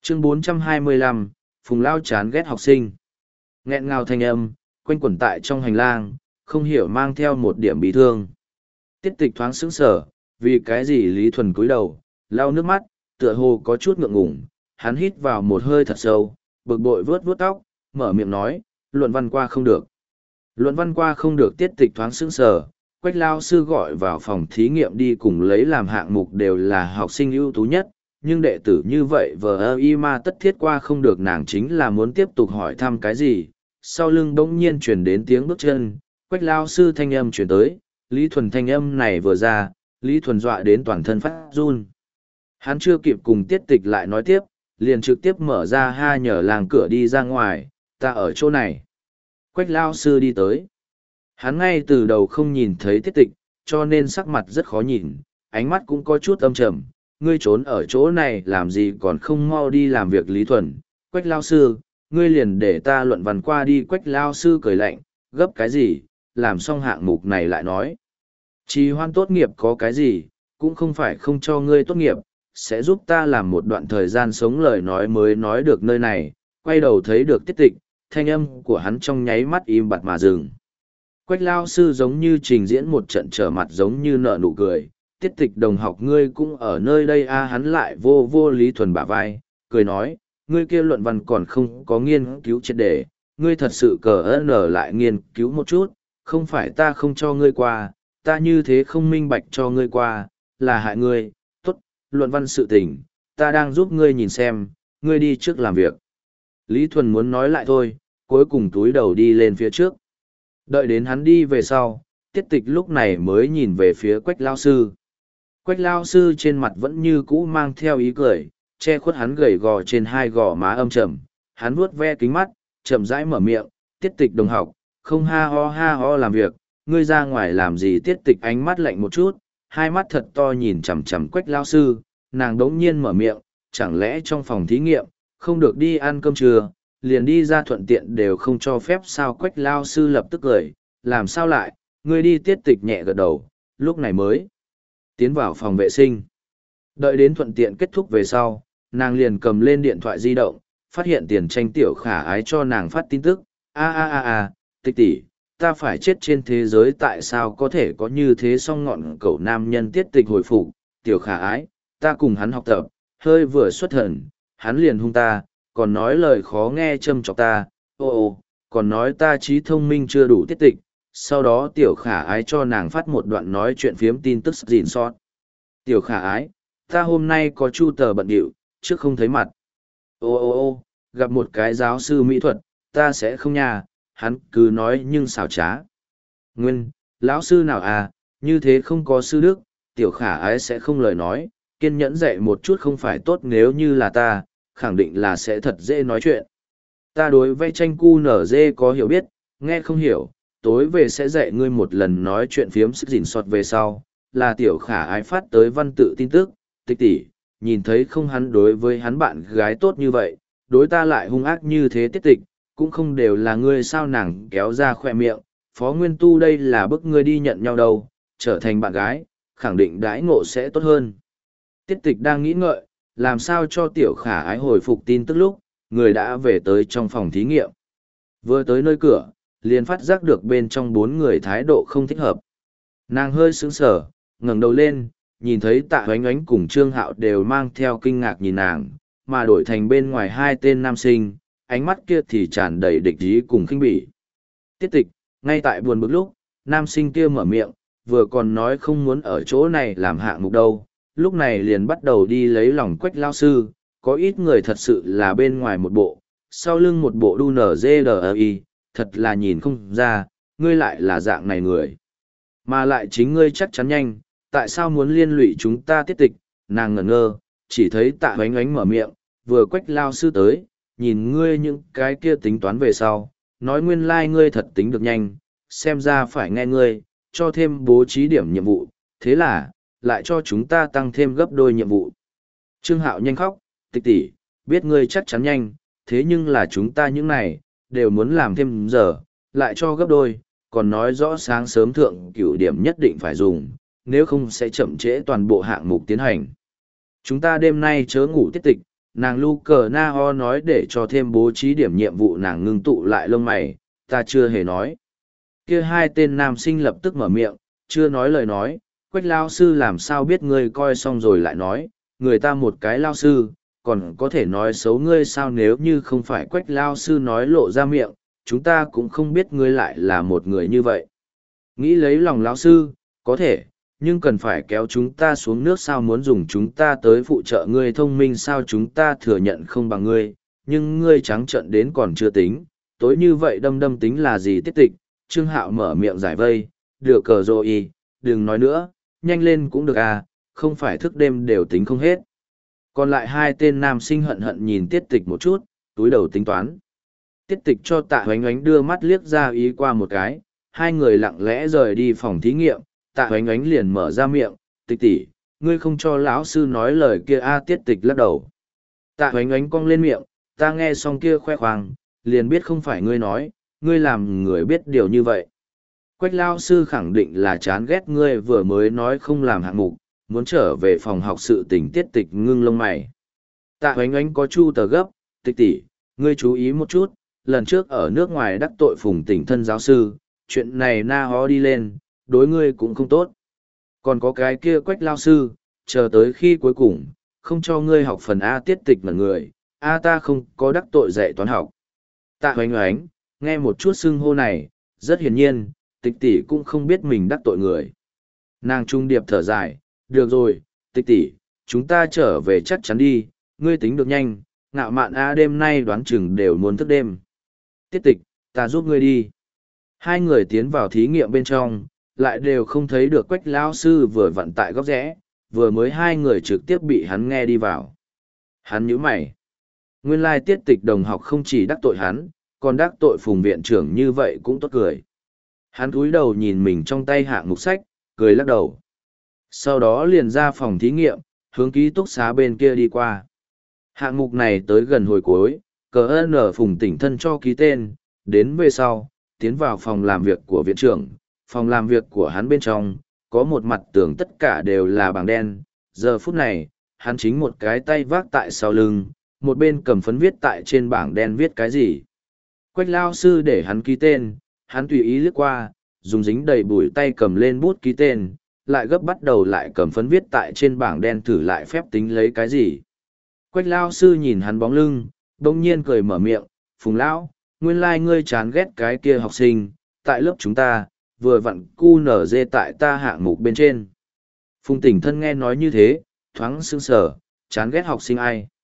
Chương 425, Phùng Lao chán ghét học sinh. Nghẹn ngào thanh âm, quanh quẩn tại trong hành lang, không hiểu mang theo một điểm bị thương. Tiết tịch thoáng sững sờ, vì cái gì Lý Thuần cúi đầu, lau nước mắt, tựa hồ có chút ngượng ngùng, hắn hít vào một hơi thật sâu, bực bội vướt vướt tóc, mở miệng nói, luận văn qua không được. Luận văn qua không được. Tiết tịch thoáng sững sờ, Quách lao sư gọi vào phòng thí nghiệm đi cùng lấy làm hạng mục đều là học sinh ưu tú nhất, nhưng đệ tử như vậy vờ y ma tất thiết qua không được, nàng chính là muốn tiếp tục hỏi thăm cái gì. Sau lưng bỗng nhiên chuyển đến tiếng bước chân, Quách lao sư thanh âm chuyển tới, Lý Thuần thanh âm này vừa ra, Lý Thuần dọa đến toàn thân phát run. Hắn chưa kịp cùng Tiết tịch lại nói tiếp, liền trực tiếp mở ra ha nhờ làng cửa đi ra ngoài, ta ở chỗ này. Quách lao sư đi tới. Hắn ngay từ đầu không nhìn thấy Tiết tịch, cho nên sắc mặt rất khó nhìn, ánh mắt cũng có chút âm trầm. Ngươi trốn ở chỗ này làm gì còn không mau đi làm việc. Lý Thuần, Quách lao sư, ngươi liền để ta luận văn qua đi. Quách lao sư cười lạnh, gấp cái gì, làm xong hạng mục này lại nói. Trì hoãn tốt nghiệp có cái gì, cũng không phải không cho ngươi tốt nghiệp, sẽ giúp ta làm một đoạn thời gian sống. Lời nói mới nói được nơi này, quay đầu thấy được Tiết tịch, thanh âm của hắn trong nháy mắt im bặt mà dừng. Quách lao sư giống như trình diễn một trận trở mặt, giống như nở nụ cười. Tiết tịch đồng học, ngươi cũng ở nơi đây a. Hắn lại vô Lý Thuần bả vai, cười nói, ngươi kia luận văn còn không có nghiên cứu triệt để, ngươi thật sự cờ nở lại nghiên cứu một chút, không phải ta không cho ngươi qua, ta như thế không minh bạch cho ngươi qua, là hại ngươi. Tốt, luận văn sự tình, ta đang giúp ngươi nhìn xem, ngươi đi trước làm việc. Lý Thuần muốn nói lại thôi, cuối cùng túi đầu đi lên phía trước. Đợi đến hắn đi về sau, Tiết tịch lúc này mới nhìn về phía Quách lao sư. Quách lao sư trên mặt vẫn như cũ mang theo ý cười, che khuất hắn gầy gò trên hai gò má âm trầm. Hắn vuốt ve kính mắt, chậm rãi mở miệng, Tiết tịch đồng học, không ha ho làm việc, ngươi ra ngoài làm gì. Tiết tịch ánh mắt lạnh một chút, hai mắt thật to nhìn chằm chằm Quách lao sư, nàng đống nhiên mở miệng, chẳng lẽ trong phòng thí nghiệm, không được đi ăn cơm trưa, liền đi ra thuận tiện đều không cho phép sao. Quách lao sư lập tức cười, làm sao lại, ngươi đi. Tiết tịch nhẹ gật đầu, lúc này mới tiến vào phòng vệ sinh. Đợi đến thuận tiện kết thúc về sau, nàng liền cầm lên điện thoại di động, phát hiện Tiền Tranh tiểu khả ái cho nàng phát tin tức, tịch tỷ, ta phải chết trên thế giới, tại sao có thể có như thế song ngọn cẩu nam nhân. Tiết tịch hồi phục, tiểu khả ái, ta cùng hắn học tập, hơi vừa xuất thần, hắn liền hung ta, còn nói lời khó nghe châm chọc ta, còn nói ta trí thông minh chưa đủ. Tiết tịch, sau đó tiểu khả ái cho nàng phát một đoạn nói chuyện phiếm tin tức gìn sót. Tiểu khả ái, ta hôm nay có chu tờ bận điệu, trước không thấy mặt. Gặp một cái giáo sư mỹ thuật, ta sẽ không nha. Hắn cứ nói nhưng xảo trá. Nguyên, lão sư nào à, như thế không có sư đức. Tiểu khả ái sẽ không lời nói, kiên nhẫn dạy một chút không phải tốt. Nếu như là ta, khẳng định là sẽ thật dễ nói chuyện. Ta đối vẽ tranh cu nở dê có hiểu biết, nghe không hiểu, tối về sẽ dạy ngươi một lần. nói chuyện phiếm sức gìn sọt về sau, là tiểu khả ái phát tới văn tự tin tức, tịch tỷ, nhìn thấy không, hắn đối với hắn bạn gái tốt như vậy, đối ta lại hung ác như thế. Tiết tịch, cũng không đều là ngươi sao. Nàng kéo ra khoe miệng, Phó Nguyên Tu đây là bức ngươi đi nhận nhau đâu, trở thành bạn gái, khẳng định đãi ngộ sẽ tốt hơn. Tiết tịch đang nghĩ ngợi, làm sao cho tiểu khả ái hồi phục tin tức lúc, người đã về tới trong phòng thí nghiệm. Vừa tới nơi cửa, liền phát giác được bên trong bốn người thái độ không thích hợp. Nàng hơi sững sờ, ngẩng đầu lên, nhìn thấy Tạ Oánh Oánh cùng Trương Hạo đều mang theo kinh ngạc nhìn nàng, mà đổi thành bên ngoài hai tên nam sinh, ánh mắt kia thì tràn đầy địch ý cùng khinh bỉ. Tiết tịch, ngay tại buồn bực lúc, nam sinh kia mở miệng, vừa còn nói không muốn ở chỗ này làm hạng mục đâu, lúc này liền bắt đầu đi lấy lòng Quách lao sư. Có ít người thật sự là bên ngoài một bộ, sau lưng một bộ đu nở dê thật là nhìn không ra, ngươi lại là dạng này người. Mà lại chính ngươi chắc chắn nhanh, tại sao muốn liên lụy chúng ta. Tiết tịch, nàng ngẩn ngơ, chỉ thấy Tạ Oánh Oánh mở miệng, vừa Quách lao sư tới, nhìn ngươi những cái kia tính toán về sau, nói nguyên lai ngươi thật tính được nhanh, xem ra phải nghe ngươi, cho thêm bố trí điểm nhiệm vụ, thế là, lại cho chúng ta tăng thêm gấp đôi nhiệm vụ. Trương Hạo nhanh khóc, tịch tỷ, biết ngươi chắc chắn nhanh, thế nhưng là chúng ta những này, đều muốn làm thêm giờ, lại cho gấp đôi, còn nói rõ sáng sớm thượng cửu điểm nhất định phải dùng, nếu không sẽ chậm trễ toàn bộ hạng mục tiến hành. Chúng ta đêm nay chớ ngủ. Tiết tịch, nàng lu cờ na ho nói để cho thêm bố trí điểm nhiệm vụ, nàng ngưng tụ lại lông mày, ta chưa hề nói. Kia hai tên nam sinh lập tức mở miệng, chưa nói lời nói, Quách lao sư làm sao biết ngươi coi xong rồi lại nói, người ta một cái lao sư, còn có thể nói xấu ngươi sao? Nếu như không phải Quách lao sư nói lộ ra miệng, chúng ta cũng không biết ngươi lại là một người như vậy. Nghĩ lấy lòng lão sư, có thể, nhưng cần phải kéo chúng ta xuống nước sao? Muốn dùng chúng ta tới phụ trợ ngươi thông minh sao? Chúng ta thừa nhận không bằng ngươi, nhưng ngươi trắng trợn đến còn chưa tính, tối như vậy đâm đâm tính là gì? Tiết tịch, Trương Hạo mở miệng giải vây, được cờ rồi, đừng nói nữa, nhanh lên cũng được à, không phải thức đêm đều tính không hết. Còn lại hai tên nam sinh hận hận nhìn tiết tịch một chút, túi đầu tính toán. Tiết tịch cho tạ hoánh ánh đưa mắt liếc ra ý qua một cái, hai người lặng lẽ rời đi phòng thí nghiệm, tạ hoánh ánh liền mở ra miệng, tịch tỷ, ngươi không cho lão sư nói lời kia a? Tiết tịch lắc đầu. Tạ hoánh ánh cong lên miệng, ta nghe xong kia khoe khoang, liền biết không phải ngươi nói, ngươi làm người biết điều như vậy. Quách lao sư khẳng định là chán ghét ngươi vừa mới nói không làm hạng mục, muốn trở về phòng học sự tình. Tiết tịch ngưng lông mày. Tạ hoánh ánh có chu tờ gấp, tịch tỷ, ngươi chú ý một chút, lần trước ở nước ngoài đắc tội Phùng Tỉnh thân giáo sư, chuyện này na hó đi lên, đối ngươi cũng không tốt. Còn có cái kia Quách lao sư, chờ tới khi cuối cùng, không cho ngươi học phần A. Tiết tịch mà người, A ta không có đắc tội dạy toán học. Tạ hoánh ánh, nghe một chút xưng hô này, rất hiển nhiên, tịch tỷ cũng không biết mình đắc tội người. Nàng trung điệp thở dài, được rồi, tịch tỷ, chúng ta trở về chắc chắn đi, ngươi tính được nhanh, ngạo mạn a đêm nay đoán chừng đều muốn thức đêm. Tiết tịch, ta giúp ngươi đi. Hai người tiến vào thí nghiệm bên trong, lại đều không thấy được Quách lao sư vừa vặn tại góc rẽ, vừa mới hai người trực tiếp bị hắn nghe đi vào. Hắn nhíu mày. Nguyên lai tiết tịch đồng học không chỉ đắc tội hắn, còn đắc tội Phùng viện trưởng như vậy cũng tốt cười. Hắn cúi đầu nhìn mình trong tay hạng mục sách, cười lắc đầu. Sau đó liền ra phòng thí nghiệm, hướng ký túc xá bên kia đi qua. Hạng mục này tới gần hồi cuối, cờ ơn ở Phùng Tỉnh thân cho ký tên, đến về sau, tiến vào phòng làm việc của viện trưởng. Phòng làm việc của hắn bên trong, có một mặt tường tất cả đều là bảng đen. Giờ phút này, hắn chính một cái tay vác tại sau lưng, một bên cầm phấn viết tại trên bảng đen viết cái gì. Quách lao sư để hắn ký tên, hắn tùy ý lướt qua, dùng dính đầy bụi tay cầm lên bút ký tên, lại gấp bắt đầu lại cầm phấn viết tại trên bảng đen thử lại phép tính lấy cái gì. Quách lao sư nhìn hắn bóng lưng, đông nhiên cười mở miệng, Phùng lão, nguyên lai ngươi chán ghét cái kia học sinh, tại lớp chúng ta, vừa vặn cu nở dê tại ta hạng mục bên trên. Phùng Tỉnh thân nghe nói như thế, thoáng sững sờ, chán ghét học sinh ai.